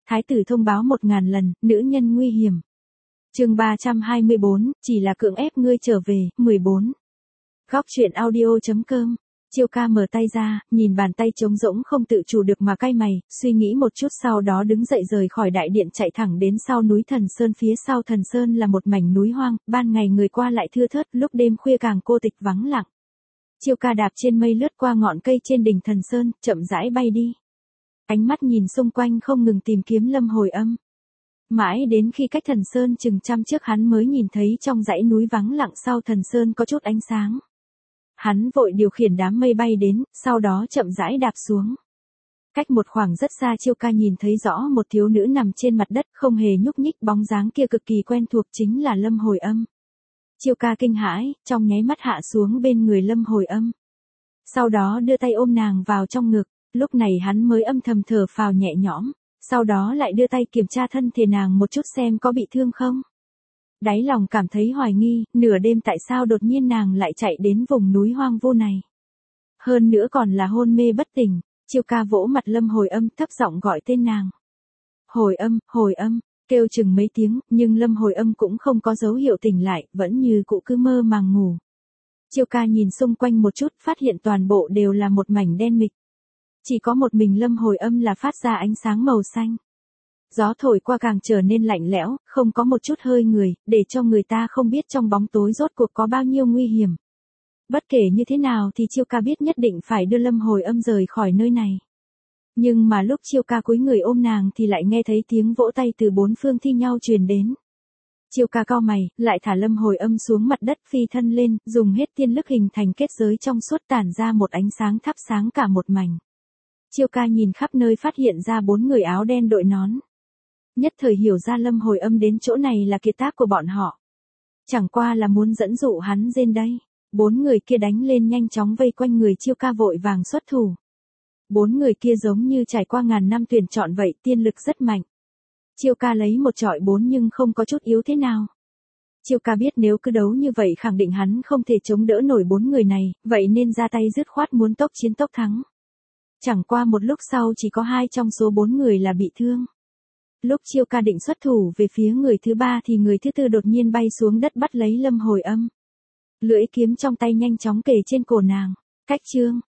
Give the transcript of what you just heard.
Thái tử thông báo 1000 lần, nữ nhân nguy hiểm. Chương 324, chỉ là cưỡng ép ngươi trở về, 14. Góc truyện audio.com. Chiêu ca mở tay ra, nhìn bàn tay trống rỗng không tự chủ được mà cay mày, suy nghĩ một chút sau đó đứng dậy rời khỏi đại điện chạy thẳng đến sau núi Thần Sơn. Phía sau Thần Sơn là một mảnh núi hoang, ban ngày người qua lại thưa thớt, lúc đêm khuya càng cô tịch vắng lặng. Chiêu ca đạp trên mây lướt qua ngọn cây trên đỉnh Thần Sơn, chậm rãi bay đi. Ánh mắt nhìn xung quanh không ngừng tìm kiếm Lâm Hồi Âm. Mãi đến khi cách Thần Sơn chừng trăm trước hắn mới nhìn thấy trong dãy núi vắng lặng sau Thần Sơn có chút ánh sáng. Hắn vội điều khiển đám mây bay đến, sau đó chậm rãi đạp xuống. Cách một khoảng rất xa Chiêu ca nhìn thấy rõ một thiếu nữ nằm trên mặt đất không hề nhúc nhích, bóng dáng kia cực kỳ quen thuộc chính là Lâm Hồi Âm. Chiêu ca kinh hãi, trong nháy mắt hạ xuống bên người Lâm Hồi Âm. Sau đó đưa tay ôm nàng vào trong ngực, lúc này hắn mới âm thầm thở phào nhẹ nhõm, sau đó lại đưa tay kiểm tra thân thể nàng một chút xem có bị thương không. Đáy lòng cảm thấy hoài nghi, nửa đêm tại sao đột nhiên nàng lại chạy đến vùng núi hoang vu này. Hơn nữa còn là hôn mê bất tỉnh, Chiêu ca vỗ mặt Lâm Hồi Âm thấp giọng gọi tên nàng. Hồi âm, kêu chừng mấy tiếng, nhưng Lâm Hồi Âm cũng không có dấu hiệu tỉnh lại, vẫn như cũ cứ mơ màng ngủ. Chiêu ca nhìn xung quanh một chút, phát hiện toàn bộ đều là một mảnh đen mịch. Chỉ có một mình Lâm Hồi Âm là phát ra ánh sáng màu xanh. Gió thổi qua càng trở nên lạnh lẽo, không có một chút hơi người, để cho người ta không biết trong bóng tối rốt cuộc có bao nhiêu nguy hiểm. Bất kể như thế nào thì Chiêu ca biết nhất định phải đưa Lâm Hồi Âm rời khỏi nơi này. Nhưng mà lúc Chiêu ca cúi người ôm nàng thì lại nghe thấy tiếng vỗ tay từ bốn phương thi nhau truyền đến. Chiêu ca cau mày, lại thả Lâm Hồi Âm xuống mặt đất phi thân lên, dùng hết tiên lực hình thành kết giới trong suốt tản ra một ánh sáng thắp sáng cả một mảnh. Chiêu ca nhìn khắp nơi phát hiện ra 4 người áo đen đội nón. Nhất thời hiểu ra Lâm Hồi Âm đến chỗ này là kiệt tác của bọn họ. Chẳng qua là muốn dẫn dụ hắn lên đây. 4 người kia đánh lên nhanh chóng vây quanh người Chiêu ca vội vàng xuất thủ. 4 người kia giống như trải qua ngàn năm tuyển chọn vậy, tiên lực rất mạnh. Chiêu ca lấy một chọi 4 nhưng không có chút yếu thế nào. Chiêu ca biết nếu cứ đấu như vậy khẳng định hắn không thể chống đỡ nổi 4 người này, vậy nên ra tay dứt khoát muốn tốc chiến tốc thắng. Chẳng qua một lúc sau chỉ có 2 trong số 4 người là bị thương. Lúc Chiêu ca định xuất thủ về phía người thứ 3 thì người thứ 4 đột nhiên bay xuống đất bắt lấy Lâm Hồi Âm. Lưỡi kiếm trong tay nhanh chóng kề trên cổ nàng. Cách chương,